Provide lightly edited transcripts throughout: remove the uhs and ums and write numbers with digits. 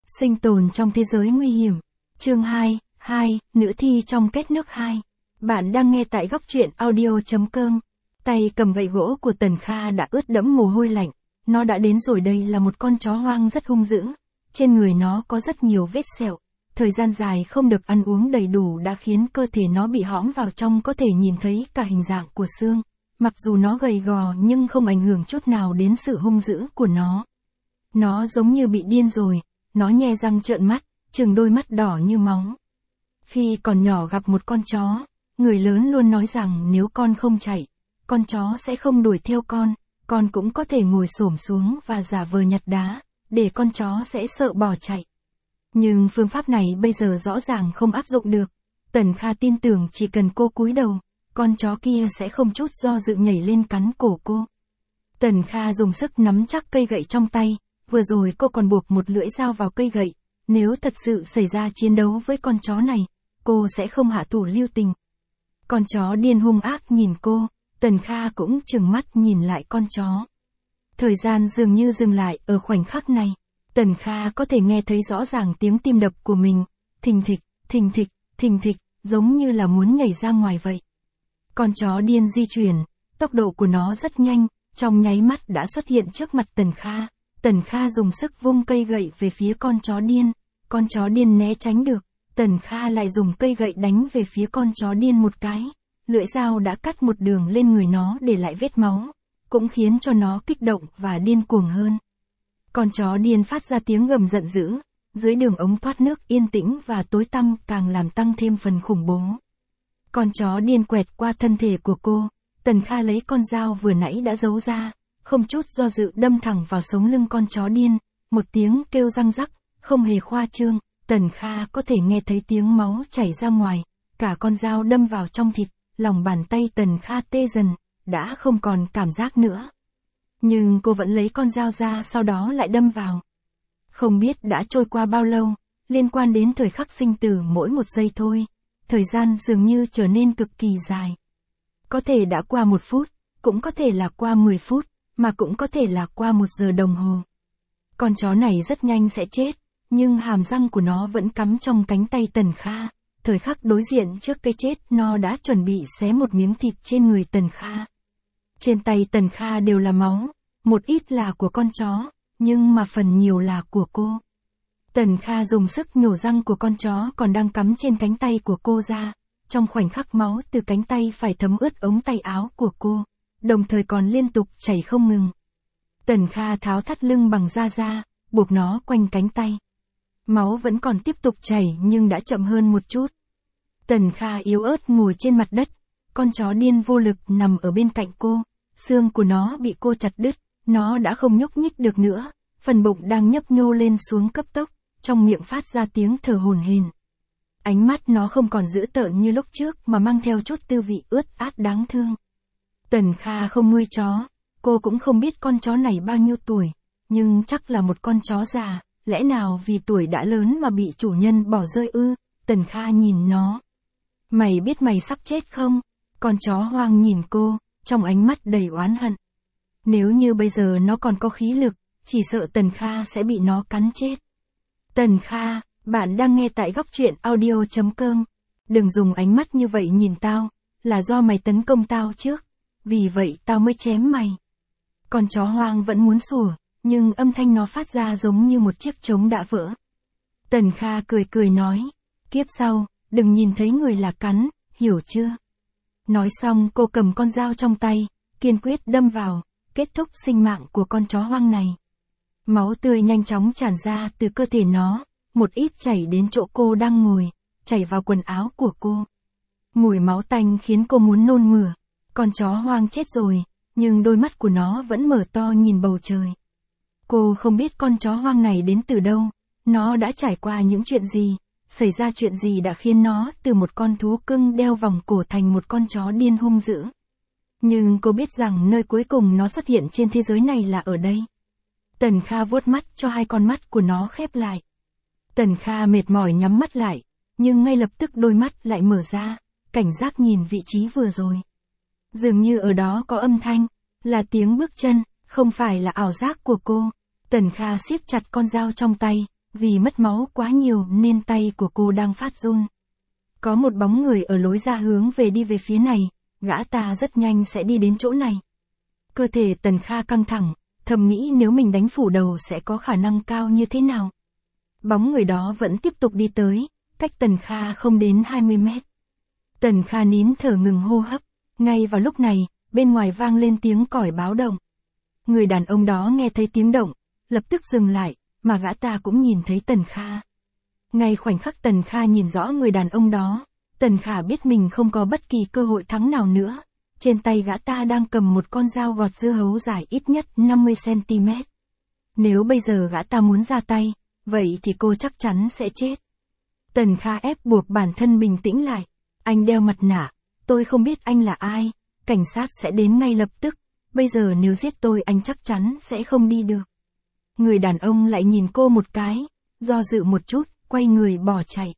Sinh tồn trong thế giới nguy hiểm. Chương 2, Nữ thi trong két nước 2. Bạn đang nghe tại góc truyện audio.com. Tay cầm gậy gỗ của Tần Kha đã ướt đẫm mồ hôi lạnh. Nó đã đến rồi, đây là một con chó hoang rất hung dữ. Trên người nó có rất nhiều vết sẹo. Thời gian dài không được ăn uống đầy đủ đã khiến cơ thể nó bị hõm vào trong, có thể nhìn thấy cả hình dạng của xương. Mặc dù nó gầy gò nhưng không ảnh hưởng chút nào đến sự hung dữ của nó. Nó giống như bị điên rồi. Nó nhe răng trợn mắt, trừng đôi mắt đỏ như máu. Khi còn nhỏ gặp một con chó, người lớn luôn nói rằng nếu con không chạy, con chó sẽ không đuổi theo con cũng có thể ngồi xổm xuống và giả vờ nhặt đá, để con chó sẽ sợ bỏ chạy. Nhưng phương pháp này bây giờ rõ ràng không áp dụng được. Tần Kha tin tưởng chỉ cần cô cúi đầu, con chó kia sẽ không chút do dự nhảy lên cắn cổ cô. Tần Kha dùng sức nắm chắc cây gậy trong tay. Vừa rồi cô còn buộc một lưỡi dao vào cây gậy, nếu thật sự xảy ra chiến đấu với con chó này, cô sẽ không hạ thủ lưu tình. Con chó điên hung ác nhìn cô, Tần Kha cũng trừng mắt nhìn lại con chó. Thời gian dường như dừng lại ở khoảnh khắc này, Tần Kha có thể nghe thấy rõ ràng tiếng tim đập của mình, thình thịch, thình thịch, thình thịch, giống như là muốn nhảy ra ngoài vậy. Con chó điên di chuyển, tốc độ của nó rất nhanh, trong nháy mắt đã xuất hiện trước mặt Tần Kha. Tần Kha dùng sức vung cây gậy về phía con chó điên né tránh được, Tần Kha lại dùng cây gậy đánh về phía con chó điên một cái, lưỡi dao đã cắt một đường lên người nó để lại vết máu, cũng khiến cho nó kích động và điên cuồng hơn. Con chó điên phát ra tiếng gầm giận dữ, dưới đường ống thoát nước yên tĩnh và tối tăm càng làm tăng thêm phần khủng bố. Con chó điên quẹt qua thân thể của cô, Tần Kha lấy con dao vừa nãy đã giấu ra. Không chút do dự đâm thẳng vào sống lưng con chó điên, một tiếng kêu răng rắc, không hề khoa trương, Tần Kha có thể nghe thấy tiếng máu chảy ra ngoài, cả con dao đâm vào trong thịt, lòng bàn tay Tần Kha tê dần, đã không còn cảm giác nữa. Nhưng cô vẫn lấy con dao ra, sau đó lại đâm vào. Không biết đã trôi qua bao lâu, liên quan đến thời khắc sinh tử mỗi một giây thôi, thời gian dường như trở nên cực kỳ dài. Có thể đã qua 1 phút, cũng có thể là qua 10 phút. Mà cũng có thể là qua 1 giờ đồng hồ. Con chó này rất nhanh sẽ chết, nhưng hàm răng của nó vẫn cắm trong cánh tay Tần Kha. Thời khắc đối diện trước cái chết, nó đã chuẩn bị xé một miếng thịt trên người Tần Kha. Trên tay Tần Kha đều là máu, một ít là của con chó, nhưng mà phần nhiều là của cô. Tần Kha dùng sức nhổ răng của con chó còn đang cắm trên cánh tay của cô ra. Trong khoảnh khắc máu từ cánh tay phải thấm ướt ống tay áo của cô, đồng thời còn liên tục chảy không ngừng. Tần Kha tháo thắt lưng bằng da, buộc nó quanh cánh tay. Máu vẫn còn tiếp tục chảy nhưng đã chậm hơn một chút. Tần Kha yếu ớt ngồi trên mặt đất, con chó điên vô lực nằm ở bên cạnh cô, xương của nó bị cô chặt đứt, nó đã không nhúc nhích được nữa, phần bụng đang nhấp nhô lên xuống cấp tốc, trong miệng phát ra tiếng thở hổn hển. Ánh mắt nó không còn dữ tợn như lúc trước mà mang theo chút tư vị ướt át đáng thương. Tần Kha không nuôi chó, cô cũng không biết con chó này bao nhiêu tuổi, nhưng chắc là một con chó già, lẽ nào vì tuổi đã lớn mà bị chủ nhân bỏ rơi ư? Tần Kha nhìn nó. Mày biết mày sắp chết không? Con chó hoang nhìn cô, trong ánh mắt đầy oán hận. Nếu như bây giờ nó còn có khí lực, chỉ sợ Tần Kha sẽ bị nó cắn chết. Tần Kha, bạn đang nghe tại góc truyện audio.com. Đừng dùng ánh mắt như vậy nhìn tao, là do mày tấn công tao trước. Vì vậy tao mới chém mày. Con chó hoang vẫn muốn sủa, nhưng âm thanh nó phát ra giống như một chiếc trống đã vỡ. Tần Kha cười cười nói, kiếp sau, đừng nhìn thấy người là cắn, hiểu chưa? Nói xong cô cầm con dao trong tay, kiên quyết đâm vào, kết thúc sinh mạng của con chó hoang này. Máu tươi nhanh chóng tràn ra từ cơ thể nó, một ít chảy đến chỗ cô đang ngồi, chảy vào quần áo của cô. Mùi máu tanh khiến cô muốn nôn mửa. Con chó hoang chết rồi, nhưng đôi mắt của nó vẫn mở to nhìn bầu trời. Cô không biết con chó hoang này đến từ đâu, nó đã trải qua những chuyện gì, xảy ra chuyện gì đã khiến nó từ một con thú cưng đeo vòng cổ thành một con chó điên hung dữ. Nhưng cô biết rằng nơi cuối cùng nó xuất hiện trên thế giới này là ở đây. Tần Kha vuốt mắt cho hai con mắt của nó khép lại. Tần Kha mệt mỏi nhắm mắt lại, nhưng ngay lập tức đôi mắt lại mở ra, cảnh giác nhìn vị trí vừa rồi. Dường như ở đó có âm thanh, là tiếng bước chân, không phải là ảo giác của cô. Tần Kha siết chặt con dao trong tay, vì mất máu quá nhiều nên tay của cô đang phát run. Có một bóng người ở lối ra hướng về đi về phía này, gã ta rất nhanh sẽ đi đến chỗ này. Cơ thể Tần Kha căng thẳng, thầm nghĩ nếu mình đánh phủ đầu sẽ có khả năng cao như thế nào. Bóng người đó vẫn tiếp tục đi tới, cách Tần Kha không đến 20 mét. Tần Kha nín thở ngừng hô hấp, ngay vào lúc này, bên ngoài vang lên tiếng còi báo động. Người đàn ông đó nghe thấy tiếng động, lập tức dừng lại, mà gã ta cũng nhìn thấy Tần Kha. Ngay khoảnh khắc Tần Kha nhìn rõ người đàn ông đó, Tần Kha biết mình không có bất kỳ cơ hội thắng nào nữa. Trên tay gã ta đang cầm một con dao gọt dưa hấu dài ít nhất 50cm. Nếu bây giờ gã ta muốn ra tay, vậy thì cô chắc chắn sẽ chết. Tần Kha ép buộc bản thân bình tĩnh lại. Anh đeo mặt nạ, tôi không biết anh là ai, cảnh sát sẽ đến ngay lập tức, bây giờ nếu giết tôi anh chắc chắn sẽ không đi được. Người đàn ông lại nhìn cô một cái, do dự một chút, quay người bỏ chạy.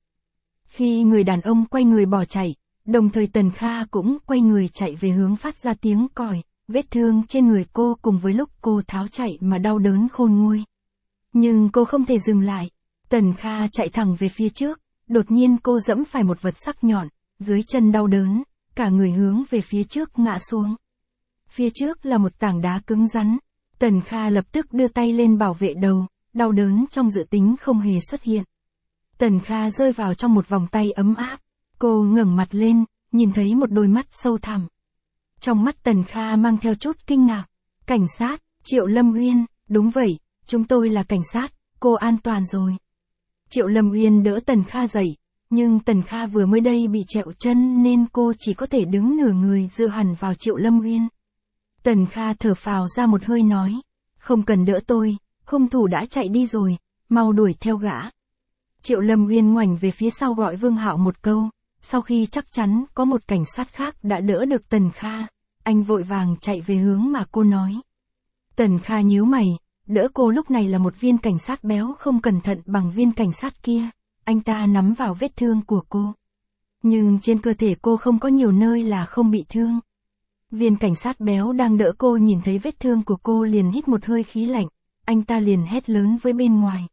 Khi người đàn ông quay người bỏ chạy, đồng thời Tần Kha cũng quay người chạy về hướng phát ra tiếng còi, vết thương trên người cô cùng với lúc cô tháo chạy mà đau đớn khôn nguôi. Nhưng cô không thể dừng lại. Tần Kha chạy thẳng về phía trước, đột nhiên cô giẫm phải một vật sắc nhọn, dưới chân đau đớn, cả người hướng về phía trước ngã xuống. Phía trước là một tảng đá cứng rắn. Tần Kha lập tức đưa tay lên bảo vệ đầu, đau đớn trong dự tính không hề xuất hiện. Tần Kha rơi vào trong một vòng tay ấm áp. Cô ngẩng mặt lên, nhìn thấy một đôi mắt sâu thẳm. Trong mắt Tần Kha mang theo chút kinh ngạc. Cảnh sát, Triệu Lâm Uyên, đúng vậy, chúng tôi là cảnh sát, cô an toàn rồi. Triệu Lâm Uyên đỡ Tần Kha dậy, nhưng Tần Kha vừa mới đây bị trẹo chân nên cô chỉ có thể đứng nửa người dựa hẳn vào Triệu Lâm Uyên. Tần Kha thở phào ra một hơi nói, không cần đỡ tôi, hung thủ đã chạy đi rồi, mau đuổi theo gã. Triệu Lâm Uyên ngoảnh về phía sau gọi Vương Hạo một câu, sau khi chắc chắn có một cảnh sát khác đã đỡ được Tần Kha, anh vội vàng chạy về hướng mà cô nói. Tần Kha nhíu mày, đỡ cô lúc này là một viên cảnh sát béo không cẩn thận bằng viên cảnh sát kia, anh ta nắm vào vết thương của cô. Nhưng trên cơ thể cô không có nhiều nơi là không bị thương. Viên cảnh sát béo đang đỡ cô nhìn thấy vết thương của cô liền hít một hơi khí lạnh, anh ta liền hét lớn với bên ngoài.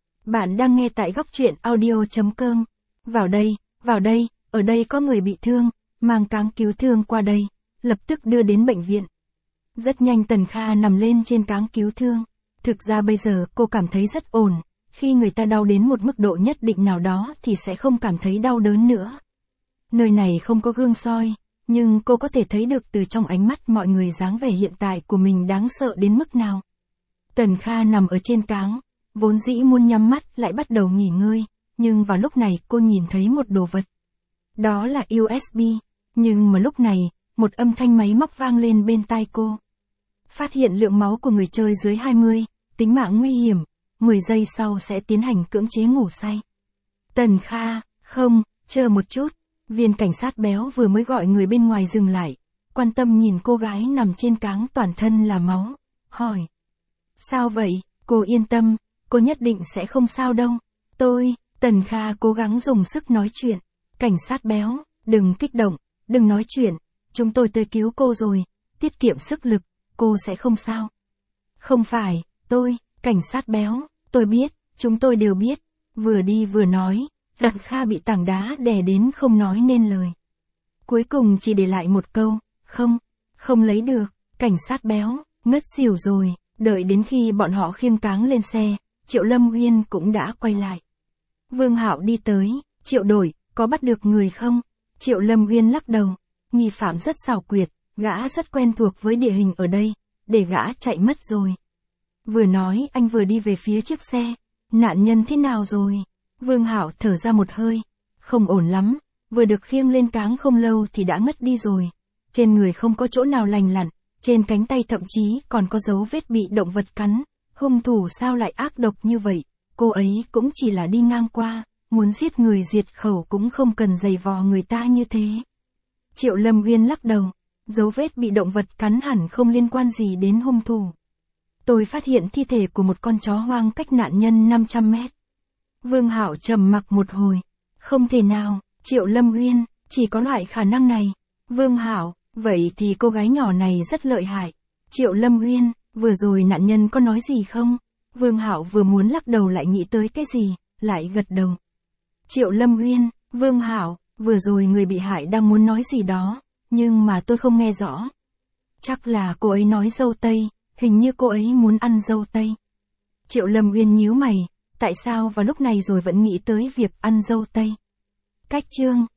Bạn đang nghe tại góc truyện audio.com. Vào đây, ở đây có người bị thương, mang cáng cứu thương qua đây, lập tức đưa đến bệnh viện. Rất nhanh Tần Kha nằm lên trên cáng cứu thương. Thực ra bây giờ cô cảm thấy rất ổn, khi người ta đau đến một mức độ nhất định nào đó thì sẽ không cảm thấy đau đớn nữa. Nơi này không có gương soi, nhưng cô có thể thấy được từ trong ánh mắt mọi người dáng vẻ hiện tại của mình đáng sợ đến mức nào. Tần Kha nằm ở trên cáng, vốn dĩ muốn nhắm mắt lại bắt đầu nghỉ ngơi, nhưng vào lúc này cô nhìn thấy một đồ vật. Đó là USB, nhưng mà lúc này, một âm thanh máy móc vang lên bên tai cô. Phát hiện lượng máu của người chơi dưới 20, tính mạng nguy hiểm, 10 giây sau sẽ tiến hành cưỡng chế ngủ say. Tần Kha, không, chờ một chút, viên cảnh sát béo vừa mới gọi người bên ngoài dừng lại, quan tâm nhìn cô gái nằm trên cáng toàn thân là máu, hỏi. Sao vậy, cô yên tâm, cô nhất định sẽ không sao đâu. Tần Kha cố gắng dùng sức nói chuyện. Cảnh sát béo, đừng kích động, đừng nói chuyện, chúng tôi tới cứu cô rồi, tiết kiệm sức lực, cô sẽ không sao. Không phải, cảnh sát béo, tôi biết, chúng tôi đều biết. Vừa đi vừa nói, Tần Kha bị tảng đá đè đến không nói nên lời. Cuối cùng chỉ để lại một câu, không lấy được, cảnh sát béo, ngất xỉu rồi. Đợi đến khi bọn họ khiêng cáng lên xe, Triệu Lâm Uyên cũng đã quay lại. Vương Hạo đi tới, Triệu đội, có bắt được người không? Triệu Lâm Uyên lắc đầu, nghi phạm rất xảo quyệt, gã rất quen thuộc với địa hình ở đây, để gã chạy mất rồi. Vừa nói anh vừa đi về phía chiếc xe, nạn nhân thế nào rồi? Vương Hạo thở ra một hơi, không ổn lắm, vừa được khiêng lên cáng không lâu thì đã ngất đi rồi. Trên người không có chỗ nào lành lặn, trên cánh tay thậm chí còn có dấu vết bị động vật cắn, hung thủ sao lại ác độc như vậy, cô ấy cũng chỉ là đi ngang qua, muốn giết người diệt khẩu cũng không cần giày vò người ta như thế. Triệu Lâm Uyên lắc đầu, dấu vết bị động vật cắn hẳn không liên quan gì đến hung thủ. Tôi phát hiện thi thể của một con chó hoang cách nạn nhân 500 mét. Vương Hạo trầm mặc một hồi, không thể nào, Triệu Lâm Uyên, chỉ có loại khả năng này. Vương Hạo, vậy thì cô gái nhỏ này rất lợi hại. Triệu Lâm Uyên, vừa rồi nạn nhân có nói gì không? Vương Hạo vừa muốn lắc đầu lại nghĩ tới cái gì, lại gật đầu. Triệu Lâm Uyên, Vương Hạo, vừa rồi người bị hại đang muốn nói gì đó, nhưng mà tôi không nghe rõ. Chắc là cô ấy nói dâu tây, hình như cô ấy muốn ăn dâu tây. Triệu Lâm Uyên nhíu mày, tại sao vào lúc này rồi vẫn nghĩ tới việc ăn dâu tây? Cách chương